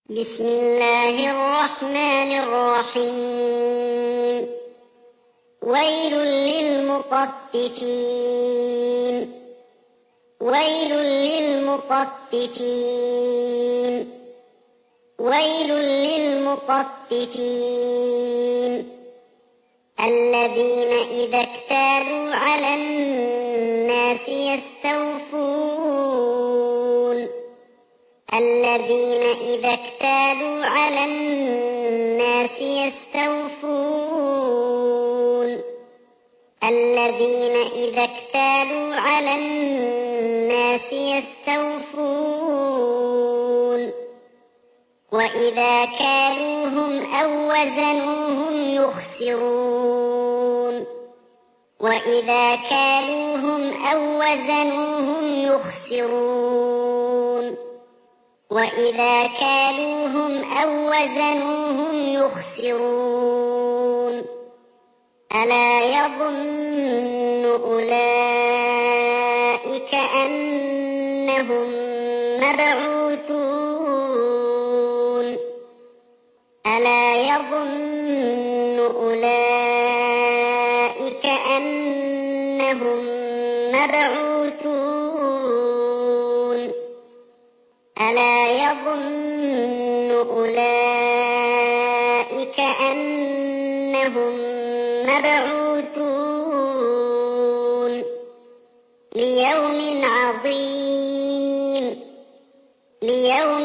بسم الله الرحمن الرحيم. ويل للمطففين ويل للمطففين ويل للمطففين الذين إذا اكتالوا على الناس يستوفون الذين إذا اكتالوا على الناس يستوفون الذين إذا اكتالوا على الناس يستوفون وإذا كالوهم أو وزنوهم يخسرون وإذا كالوهم أو وزنوهم يخسرون وإذا كالوهم أو وزنوهم يخسرون ألا يظن أولئك أنهم مبعوثون ألا يظن أولئك أنهم مبعوثون ألا يظن أولئك أنهم مبعوثون ليوم عظيم ليوم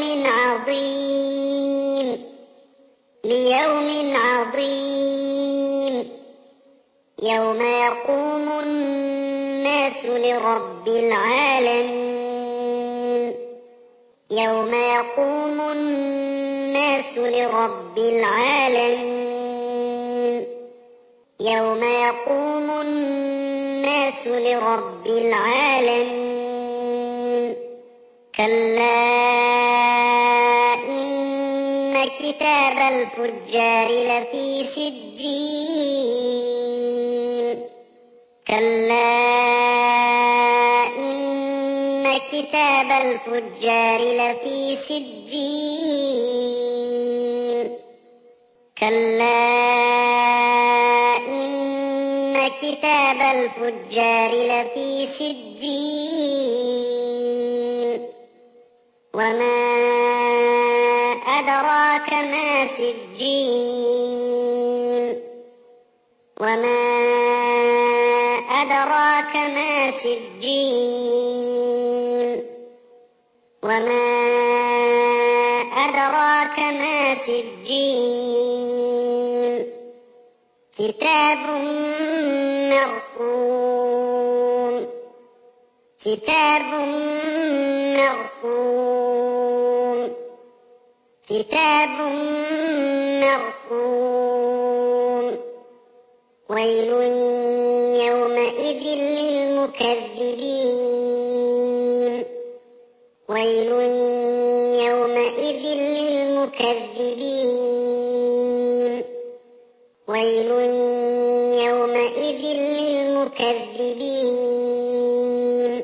عظيم ليوم عظيم يوم يقوم الناس لرب العالمين يوم يقوم الناس لرب العالمين يوم يقوم الناس لرب العالمين كلا إن كتاب الفجار لفي سجين كلا إن كتاب الفجار لفي سجين كلا إن كتاب الفجار لفي سجين وما أدراك ما سجين وما أدراك ما سجين وما أدراك ما سجين كتاب مرقوم كتاب مرقوم كتاب مرقوم ويل يومئذ للمكذبين ويل يومئذ للمكذبين ويل يومئذ للمكذبين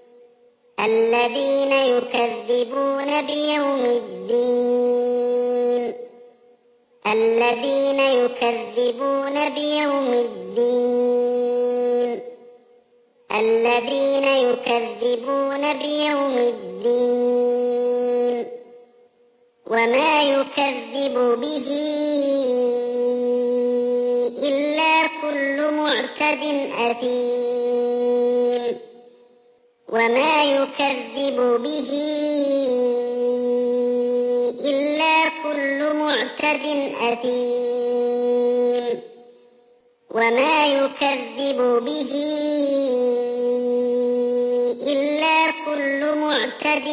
الذين يكذبون بيوم الدين الذين يكذبون بيوم الدين الذين يكذبون بيوم الدين وما يكذب به إلا كل معتد أثيم وما يكذب به إلا كل معتد أثيم وما يكذب به إلا كل معتد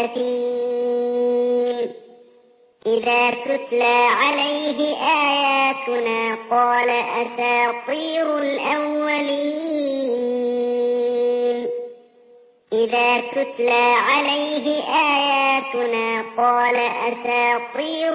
أثيم إذا تتلى عليه آياتنا قال أساطير الأولين إذا تتلى عليه آياتنا قال أساطير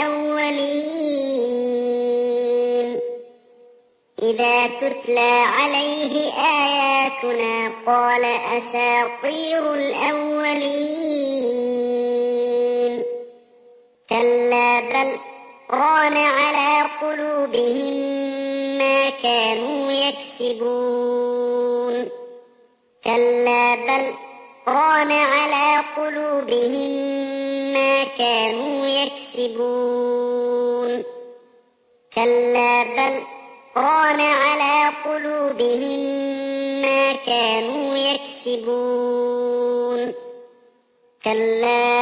الأولين إذا تتلى عليه آياتنا قال أساطير الأولين كلا بل ران على قلوبهم ما كانوا يكسبون كلا بل ران على قلوبهم ما كانوا يكسبون كلا بل ران على قلوبهم ما كانوا يكسبون كلا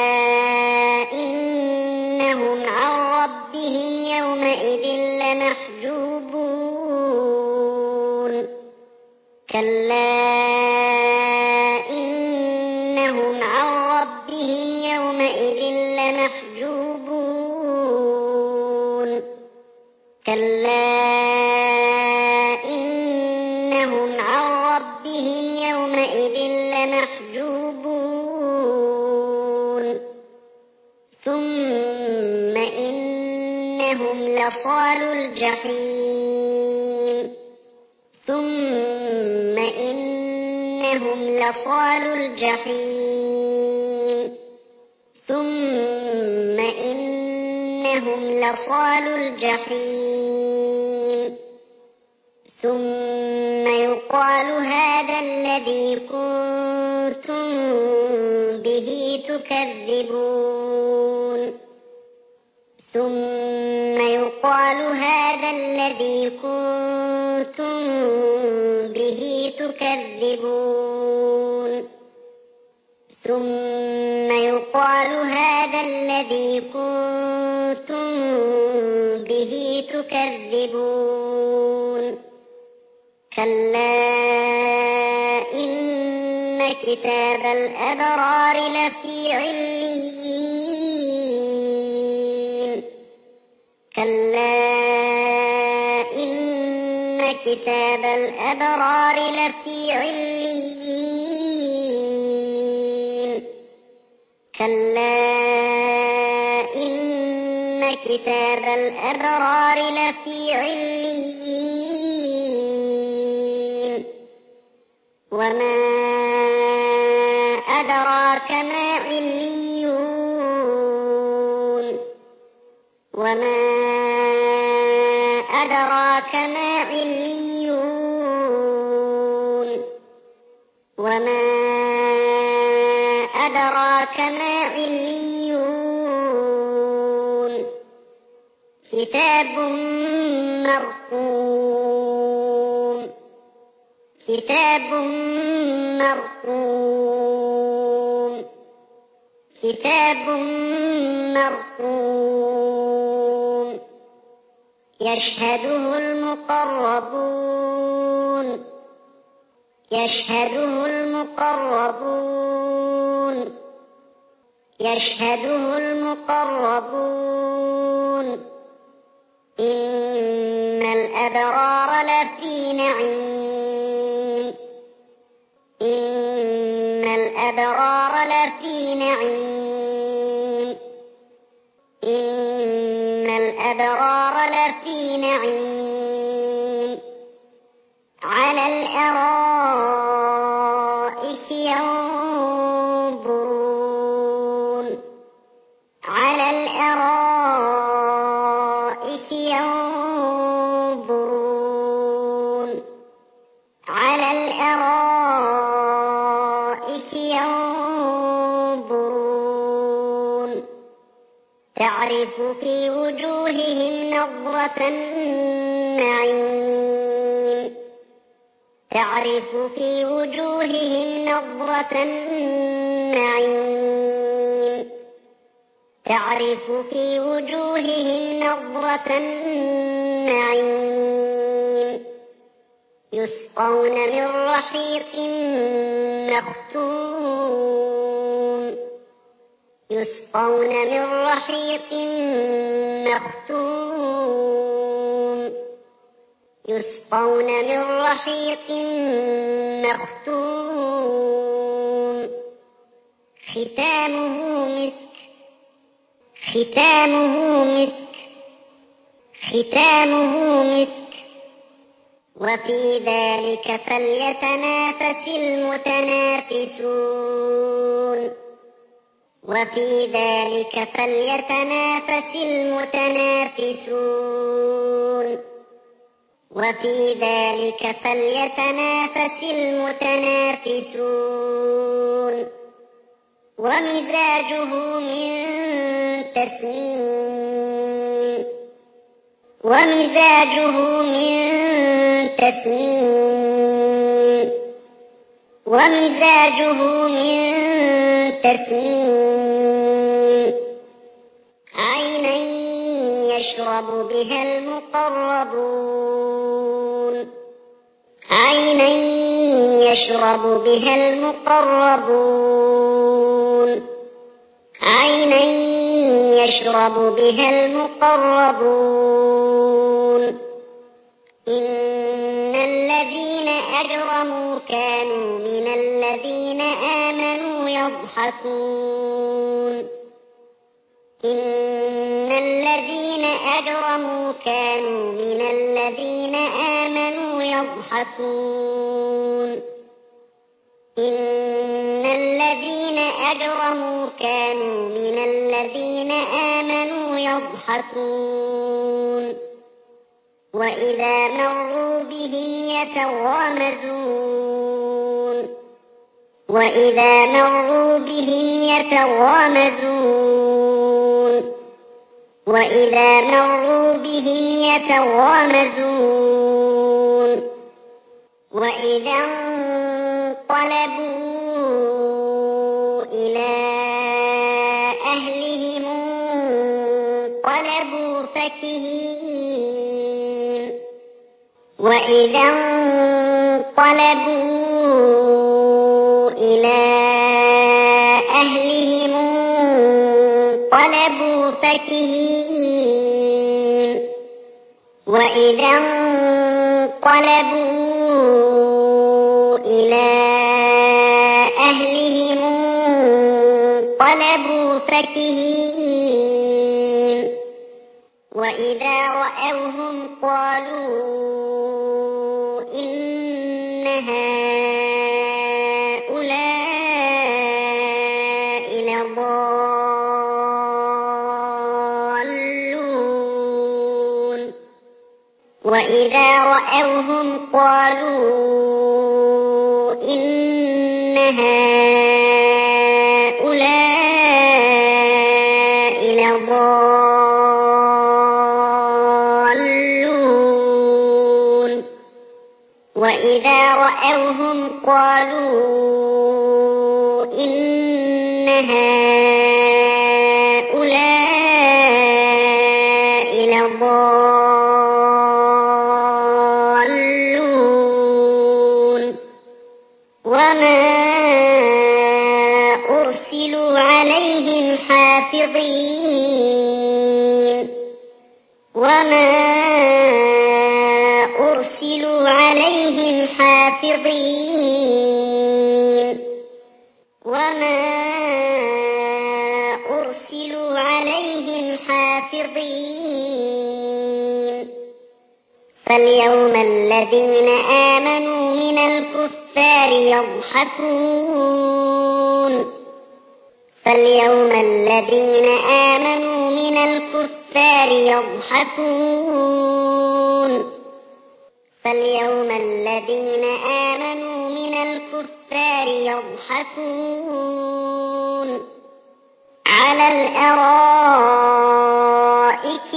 إنهم عن ربهم يومئذ لمحجوبون كلا إنهم عن ربهم يومئذ لمحجوبون كلا إنهم عن ربهم يومئذ لمحجوبون ثم إنهم لصالو الجحيم ثم إنهم لصالو الجحيم ثم إنهم لصالو الجحيم ثم يقال هذا الذي كنتم به تكذبون ثم يقال هذا الذي كنتم به تكذبون ثم يقال هذا الذي كنتم به تكذبون كلا إن كتاب الأبرار لفي عليين كلا إن كتاب الأبرار لفي عليين كلا إن كتاب الأبرار لفي عليين وما أدراك ما عليون وما أدراك ما عليون وما أدراك ما عليون كتاب مرقوم كتاب مرقوم كتاب مرقوم يشهده المقربون يشهده المقربون يشهده المقربون إن الأبرار لفي نعيم إن الأبرار لفي نعيم إن الأبرار لفي نعيم على الأرائك ينظرون على الأرائك ينظرون على الأرائك ينظرون تعرف في وجوههم نضرة النعيم تعرف في وجوههم نضرة النعيم تعرف في وجوههم نضرة النعيم يسقون من رحيق مختوم يسقون من رحيق مختوم يسقون من رحيق مختوم ختامه مسك ختامه مسك ختامه مسك وفي ذلك فليتنافس المتنافسون وفي ذلك فليتنافس المتنافسون وفي ذلك فليتنافس المتنافسون ومزاجه من تسنيم ومزاجه من تسنيم ومزاجه من تسنيم عينا يشرب بها المقربون عينا يشرب بها المقربون عينا يشرب بها المقربون إن الذين أجرموا كانوا من الذين آمنوا يضحكون إن الذين أجرموا كانوا من الذين آمنوا يضحكون إن الذين أجرموا كانوا من الذين آمنوا يضحكون وإذا مروا بهم يتغامزون وإذا مروا بهم يتغامزون وإذا مروا بهم يتغامزون وإذا انقلبوا إلى أهلهم انقلبوا فكهين وإذا انقلبوا إلى أهلهم انقلبوا فكهين وإذا انقلبوا إلى أهلهم انقلبوا فكهين وإذا رأوهم قالوا إن هؤلاء لضالون وإذا رأوهم قالوا إن هؤلاء لضالون وإذا رأوهم قالوا إن هؤلاء لضالون وما أرسلوا عليهم حافظين وما أرسلوا عليهم حافظين وما أرسلوا عليهم حافظين فاليوم الذين آمنوا من الكفار يضحكون فاليوم الذين آمنوا من الكفار يضحكون فاليوم الذين آمنوا من الكفار يضحكون على الأرائك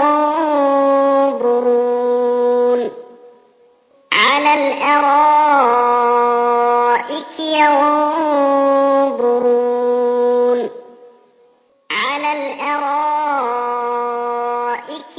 ينظرون على الأرائك ينظرون على الأرائك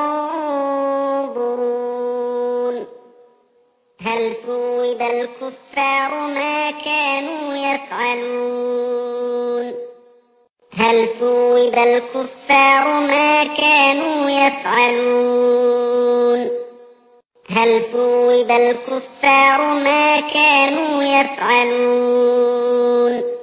ينظرون هل ثوب الكفار ما كانوا يفعلون هل ثوب الكفار ما كانوا يفعلون هل ثوب الكفار ما كانوا يفعلون